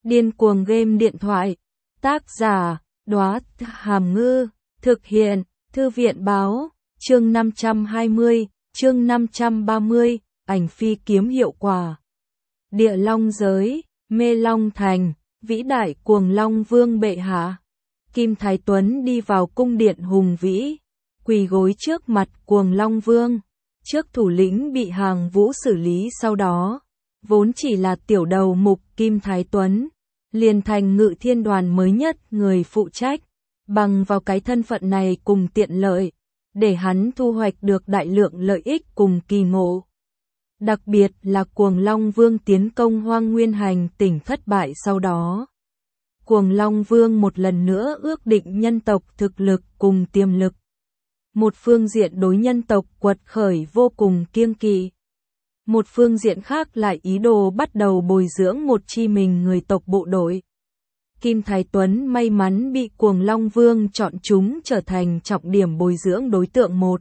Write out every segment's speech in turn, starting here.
Điên cuồng game điện thoại. Tác giả, Đóa Hàm Ngư. Thực hiện, Thư viện báo. Chương 520, chương 530, ảnh phi kiếm hiệu quả. Địa Long giới, Mê Long thành, vĩ đại Cuồng Long Vương bệ hạ. Kim Thái Tuấn đi vào cung điện hùng vĩ, quỳ gối trước mặt Cuồng Long Vương. Trước thủ lĩnh bị Hàng Vũ xử lý sau đó, vốn chỉ là tiểu đầu mục Kim Thái Tuấn, liền thành Ngự Thiên đoàn mới nhất người phụ trách, bằng vào cái thân phận này cùng tiện lợi, để hắn thu hoạch được đại lượng lợi ích cùng kỳ ngộ. Đặc biệt là Cuồng Long Vương tiến công Hoang Nguyên Hành tỉnh thất bại sau đó. Cuồng Long Vương một lần nữa ước định nhân tộc thực lực cùng tiềm lực. Một phương diện đối nhân tộc quật khởi vô cùng kiêng kỵ. Một phương diện khác lại ý đồ bắt đầu bồi dưỡng một chi mình người tộc bộ đội. Kim Thái Tuấn may mắn bị Cuồng Long Vương chọn chúng trở thành trọng điểm bồi dưỡng đối tượng một.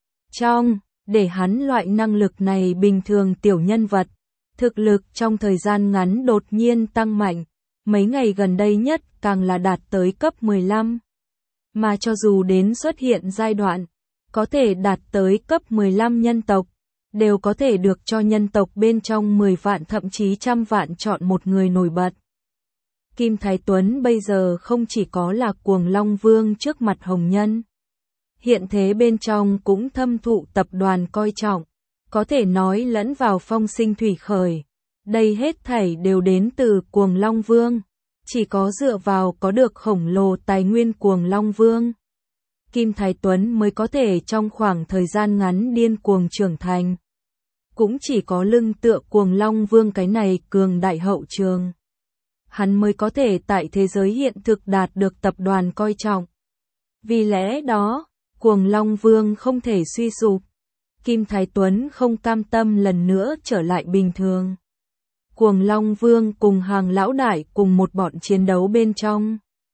Để hắn loại năng lực này bình thường tiểu nhân vật, thực lực trong thời gian ngắn đột nhiên tăng mạnh, mấy ngày gần đây nhất càng là đạt tới cấp 15. Mà cho dù đến xuất hiện giai đoạn, có thể đạt tới cấp 15 nhân tộc, đều có thể được cho nhân tộc bên trong 10 vạn thậm chí trăm vạn chọn một người nổi bật. Kim Thái Tuấn bây giờ không chỉ có là Cuồng Long Vương trước mặt hồng nhân. Hiện thế bên trong cũng thâm thụ tập đoàn coi trọng, có thể nói lẫn vào phong sinh thủy khởi. Đây hết thảy đều đến từ Cuồng Long Vương, chỉ có dựa vào có được khổng lồ tài nguyên Cuồng Long Vương, Kim Thái Tuấn mới có thể trong khoảng thời gian ngắn điên cuồng trưởng thành. Cũng chỉ có lưng tựa Cuồng Long Vương cái này cường đại hậu trường, hắn mới có thể tại thế giới hiện thực đạt được tập đoàn coi trọng. Vì lẽ đó, Cuồng Long Vương không thể suy sụp. Kim Thái Tuấn không cam tâm lần nữa trở lại bình thường. Cuồng Long Vương cùng Hàng lão đại cùng một bọn chiến đấu bên trong.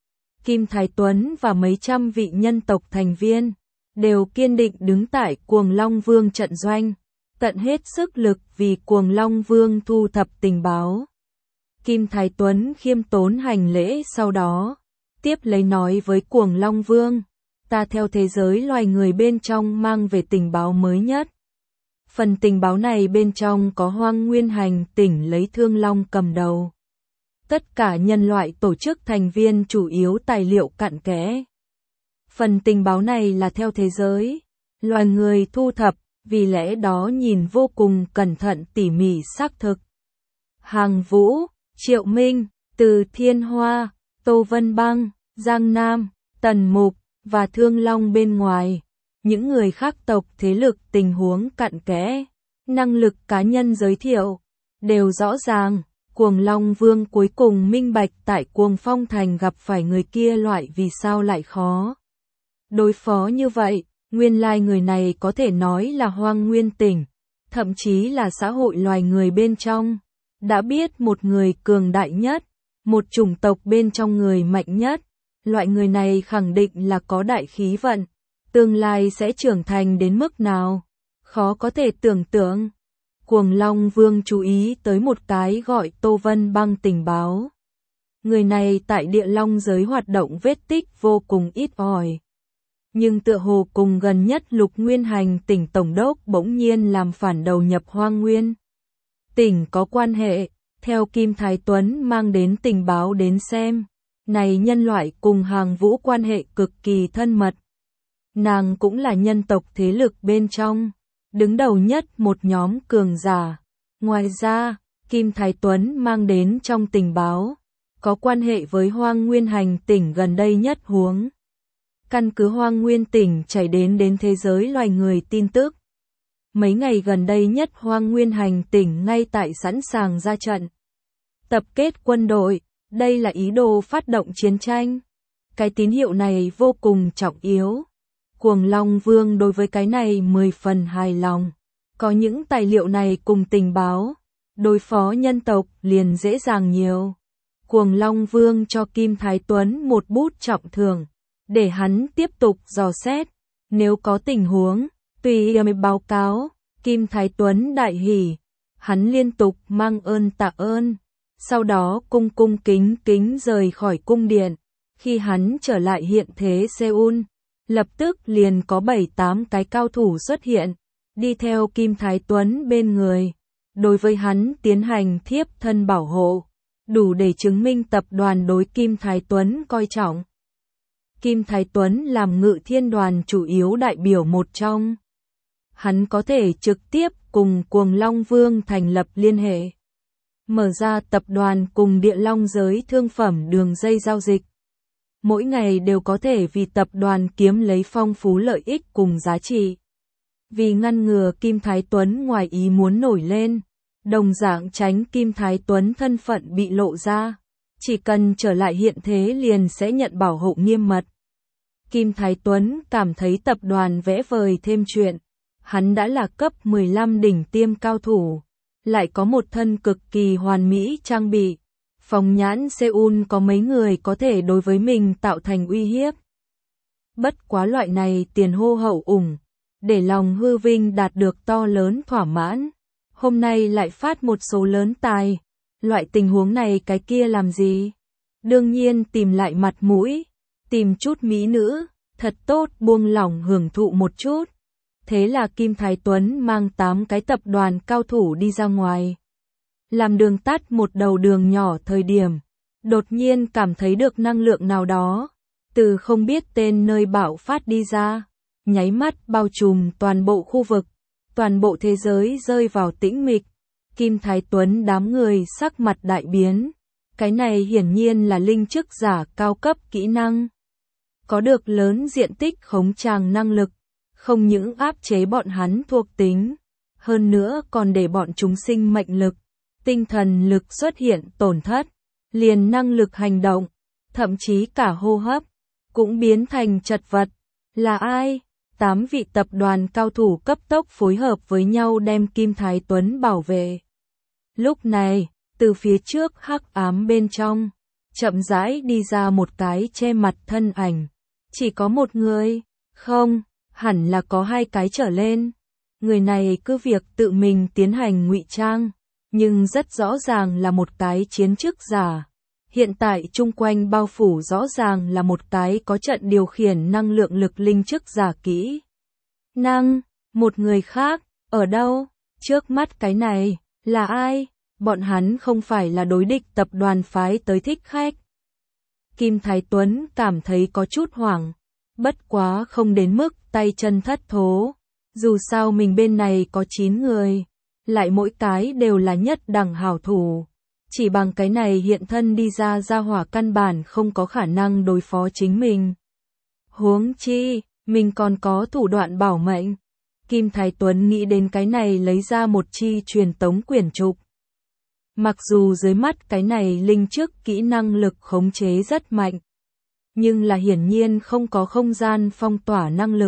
Kim Thái Tuấn và mấy trăm vị nhân tộc thành viên đều kiên định đứng tại Cuồng Long Vương trận doanh, tận hết sức lực vì Cuồng Long Vương thu thập tình báo. Kim Thái Tuấn khiêm tốn hành lễ sau đó, tiếp lấy nói với Cuồng Long Vương, ta theo thế giới loài người bên trong mang về tình báo mới nhất. Phần tình báo này bên trong có Hoang Nguyên Hành tỉnh lấy Thương Long cầm đầu. Tất cả nhân loại tổ chức thành viên chủ yếu tài liệu cặn kẽ. Phần tình báo này là theo thế giới loài người thu thập, vì lẽ đó nhìn vô cùng cẩn thận tỉ mỉ xác thực. Hàng Vũ, Triệu Minh, Từ Thiên Hoa, Tô Vân Băng, Giang Nam, Tần Mục và Thương Long bên ngoài, những người khác tộc thế lực tình huống cặn kẽ, năng lực cá nhân giới thiệu, đều rõ ràng. Cuồng Long Vương cuối cùng minh bạch tại Cuồng Phong Thành gặp phải người kia loại vì sao lại khó đối phó như vậy, nguyên lai người này có thể nói là Hoang Nguyên tỉnh, thậm chí là xã hội loài người bên trong, đã biết một người cường đại nhất, một chủng tộc bên trong người mạnh nhất, loại người này khẳng định là có đại khí vận, tương lai sẽ trưởng thành đến mức nào, khó có thể tưởng tượng. Cuồng Long Vương chú ý tới một cái gọi Tô Vân Băng tình báo. Người này tại Địa Long giới hoạt động vết tích vô cùng ít ỏi. Nhưng tựa hồ cùng gần nhất Lục Nguyên Hành tỉnh tổng đốc bỗng nhiên làm phản đầu nhập Hoang Nguyên tỉnh có quan hệ, theo Kim Thái Tuấn mang đến tình báo đến xem. Này nhân loại cùng Hàng Vũ quan hệ cực kỳ thân mật. Nàng cũng là nhân tộc thế lực bên trong, đứng đầu nhất một nhóm cường giả. Ngoài ra, Kim Thái Tuấn mang đến trong tình báo, có quan hệ với Hoang Nguyên Hành tỉnh gần đây nhất huống. Căn cứ Hoang Nguyên tỉnh chảy đến thế giới loài người tin tức. Mấy ngày gần đây nhất Hoang Nguyên Hành tỉnh ngay tại sẵn sàng ra trận. Tập kết quân đội, đây là ý đồ phát động chiến tranh. Cái tín hiệu này vô cùng trọng yếu. Cuồng Long Vương đối với cái này 10 phần hài lòng. Có những tài liệu này cùng tình báo, đối phó nhân tộc liền dễ dàng nhiều. Cuồng Long Vương cho Kim Thái Tuấn một bút trọng thưởng, để hắn tiếp tục dò xét. Nếu có tình huống, tùy ý báo cáo. Kim Thái Tuấn đại hỉ, hắn liên tục mang ơn tạ ơn. sau đó cung cung kính kính rời khỏi cung điện. Khi hắn trở lại hiện thế Seoul, lập tức liền có 7-8 cái cao thủ xuất hiện, đi theo Kim Thái Tuấn bên người, đối với hắn tiến hành thiếp thân bảo hộ, đủ để chứng minh tập đoàn đối Kim Thái Tuấn coi trọng. Kim Thái Tuấn làm Ngự Thiên đoàn chủ yếu đại biểu một trong. Hắn có thể trực tiếp cùng Cuồng Long Vương thành lập liên hệ, mở ra tập đoàn cùng Địa Long giới thương phẩm đường dây giao dịch. Mỗi ngày đều có thể vì tập đoàn kiếm lấy phong phú lợi ích cùng giá trị. Vì ngăn ngừa Kim Thái Tuấn ngoài ý muốn nổi lên, đồng dạng tránh Kim Thái Tuấn thân phận bị lộ ra, chỉ cần trở lại hiện thế liền sẽ nhận bảo hộ nghiêm mật. Kim Thái Tuấn cảm thấy tập đoàn vẽ vời thêm chuyện, hắn đã là cấp 15 đỉnh tiêm cao thủ, lại có một thân cực kỳ hoàn mỹ trang bị. Phóng nhãn Seoul có mấy người có thể đối với mình tạo thành uy hiếp. Bất quá loại này tiền hô hậu ủng, để lòng hư vinh đạt được to lớn thỏa mãn. Hôm nay lại phát một số lớn tài, loại tình huống này cái kia làm gì? Đương nhiên tìm lại mặt mũi, tìm chút mỹ nữ, thật tốt buông lỏng hưởng thụ một chút. Thế là Kim Thái Tuấn mang 8 cái tập đoàn cao thủ đi ra ngoài. Làm đường tắt một đầu đường nhỏ thời điểm, đột nhiên cảm thấy được năng lượng nào đó, từ không biết tên nơi bạo phát đi ra, nháy mắt bao trùm toàn bộ khu vực, toàn bộ thế giới rơi vào tĩnh mịch. Kim Thái Tuấn đám người sắc mặt đại biến, cái này hiển nhiên là linh chức giả cao cấp kỹ năng, có được lớn diện tích khống tràng năng lực, không những áp chế bọn hắn thuộc tính, hơn nữa còn để bọn chúng sinh mệnh lực, tinh thần lực xuất hiện tổn thất, liền năng lực hành động, thậm chí cả hô hấp, cũng biến thành chật vật. Là ai? 8 vị tập đoàn cao thủ cấp tốc phối hợp với nhau đem Kim Thái Tuấn bảo vệ. Lúc này, từ phía trước hắc ám bên trong, chậm rãi đi ra một cái che mặt thân ảnh. Chỉ có một người? Không, hẳn là có 2 cái trở lên. Người này cứ việc tự mình tiến hành ngụy trang, nhưng rất rõ ràng là một cái chiến chức giả. Hiện tại chung quanh bao phủ rõ ràng là một cái có trận điều khiển năng lượng lực linh chức giả kỹ năng. Một người khác, ở đâu? Trước mắt cái này, là ai? Bọn hắn không phải là đối địch tập đoàn phái tới thích khách. Kim Thái Tuấn cảm thấy có chút hoảng, bất quá không đến mức tay chân thất thố. Dù sao mình bên này có 9 người, lại mỗi cái đều là nhất đẳng hảo thủ. Chỉ bằng cái này hiện thân đi ra gia hỏa căn bản không có khả năng đối phó chính mình. Huống chi, mình còn có thủ đoạn bảo mệnh. Kim Thái Tuấn nghĩ đến cái này lấy ra một chi truyền tống quyển trục. Mặc dù dưới mắt cái này linh chức kỹ năng lực khống chế rất mạnh, nhưng là hiển nhiên không có không gian phong tỏa năng lực.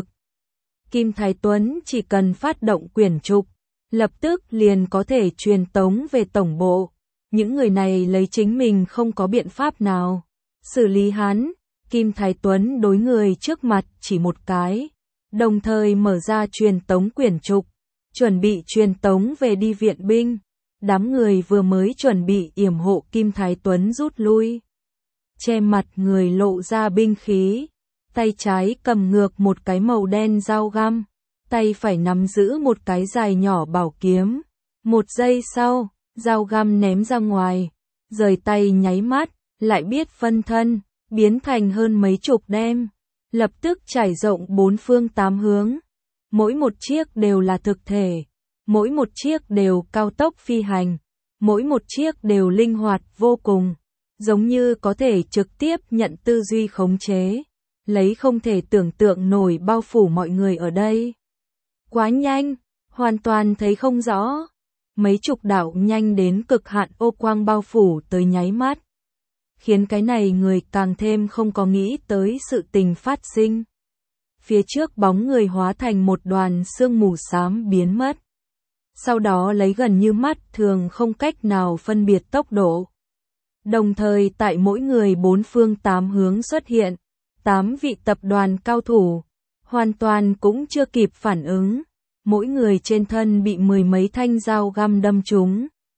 Kim Thái Tuấn chỉ cần phát động quyển trục, lập tức liền có thể truyền tống về tổng bộ. Những người này lấy chính mình không có biện pháp nào xử lý hắn. Kim Thái Tuấn đối người trước mặt chỉ một cái, đồng thời mở ra truyền tống quyển trục, chuẩn bị truyền tống về đi viện binh. Đám người vừa mới chuẩn bị yểm hộ Kim Thái Tuấn rút lui. Che mặt người lộ ra binh khí, tay trái cầm ngược một cái màu đen dao găm, tay phải nắm giữ một cái dài nhỏ bảo kiếm. Một giây sau, dao găm ném ra ngoài, rời tay nháy mắt, lại biết phân thân, biến thành hơn mấy chục đem, lập tức trải rộng 4 phương 8 hướng. Mỗi một chiếc đều là thực thể, mỗi một chiếc đều cao tốc phi hành, mỗi một chiếc đều linh hoạt vô cùng, giống như có thể trực tiếp nhận tư duy khống chế, lấy không thể tưởng tượng nổi bao phủ mọi người ở đây. Quá nhanh, hoàn toàn thấy không rõ. Mấy chục đạo nhanh đến cực hạn ô quang bao phủ tới nháy mắt, khiến cái này người càng thêm không có nghĩ tới sự tình phát sinh. Phía trước bóng người hóa thành một đoàn sương mù xám biến mất. Sau đó lấy gần như mắt thường không cách nào phân biệt tốc độ. Đồng thời tại mỗi người 4 phương 8 hướng xuất hiện, 8 vị tập đoàn cao thủ, hoàn toàn cũng chưa kịp phản ứng. Mỗi người trên thân bị 10 mấy thanh dao găm đâm trúng.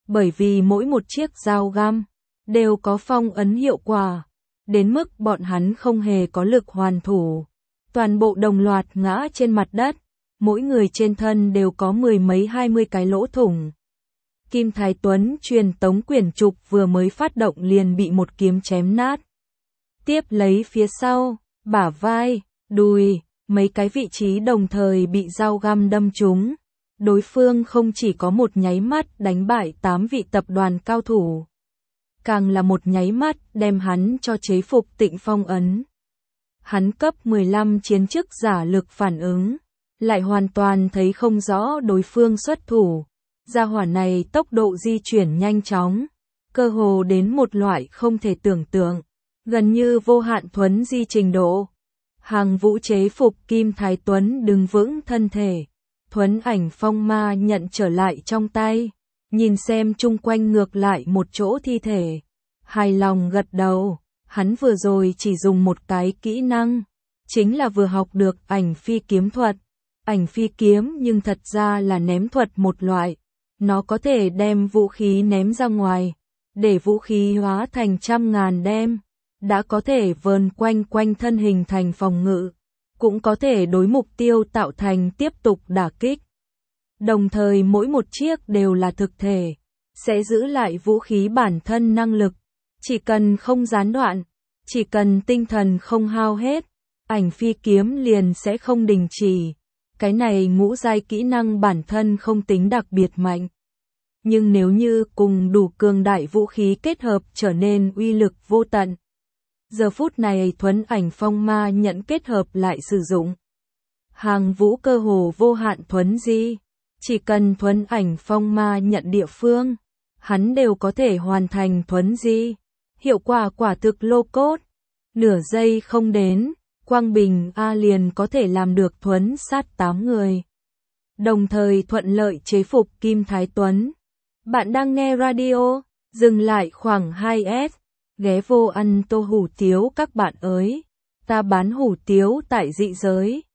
bởi vì mỗi một chiếc dao găm đều có phong ấn hiệu quả, đến mức bọn hắn không hề có lực hoàn thủ. Toàn bộ đồng loạt ngã trên mặt đất, mỗi người trên thân đều có 10 mấy 20 cái lỗ thủng. Kim Thái Tuấn truyền tống quyển trục vừa mới phát động liền bị một kiếm chém nát. Tiếp lấy phía sau, bả vai, đùi, mấy cái vị trí đồng thời bị dao găm đâm trúng. Đối phương không chỉ có một nháy mắt đánh bại 8 vị tập đoàn cao thủ, càng là một nháy mắt đem hắn cho chế phục Tịnh phong ấn. Hắn cấp 15 chiến chức giả lực phản ứng, lại hoàn toàn thấy không rõ đối phương xuất thủ. Gia hỏa này tốc độ di chuyển nhanh chóng, cơ hồ đến một loại không thể tưởng tượng, gần như vô hạn thuấn di trình độ. Hàng Vũ chế phục Kim Thái Tuấn đứng vững thân thể, thuấn ảnh phong ma nhận trở lại trong tay, nhìn xem chung quanh ngược lại một chỗ thi thể. Hài lòng gật đầu, hắn vừa rồi chỉ dùng một cái kỹ năng, chính là vừa học được ảnh phi kiếm thuật. Ảnh phi kiếm nhưng thật ra là ném thuật một loại, nó có thể đem vũ khí ném ra ngoài, để vũ khí hóa thành trăm ngàn đem, đã có thể vờn quanh quanh thân hình thành phòng ngự, cũng có thể đối mục tiêu tạo thành tiếp tục đả kích. Đồng thời mỗi một chiếc đều là thực thể, sẽ giữ lại vũ khí bản thân năng lực, chỉ cần không gián đoạn, chỉ cần tinh thần không hao hết, ảnh phi kiếm liền sẽ không đình chỉ. Cái này ngũ giai kỹ năng bản thân không tính đặc biệt mạnh, nhưng nếu như cùng đủ cường đại vũ khí kết hợp trở nên uy lực vô tận. Giờ phút này thuấn ảnh phong ma nhận kết hợp lại sử dụng. Hàng Vũ cơ hồ vô hạn thuấn di, chỉ cần thuấn ảnh phong ma nhận địa phương, hắn đều có thể hoàn thành thuấn di. Hiệu quả quả thực lô cốt, nửa giây không đến. Quang Bình A liền có thể làm được thuấn sát 8 người. Đồng thời thuận lợi chế phục Kim Thái Tuấn. Bạn đang nghe radio, dừng lại khoảng 2S, ghé vô ăn tô hủ tiếu các bạn ơi. Ta bán hủ tiếu tại dị giới.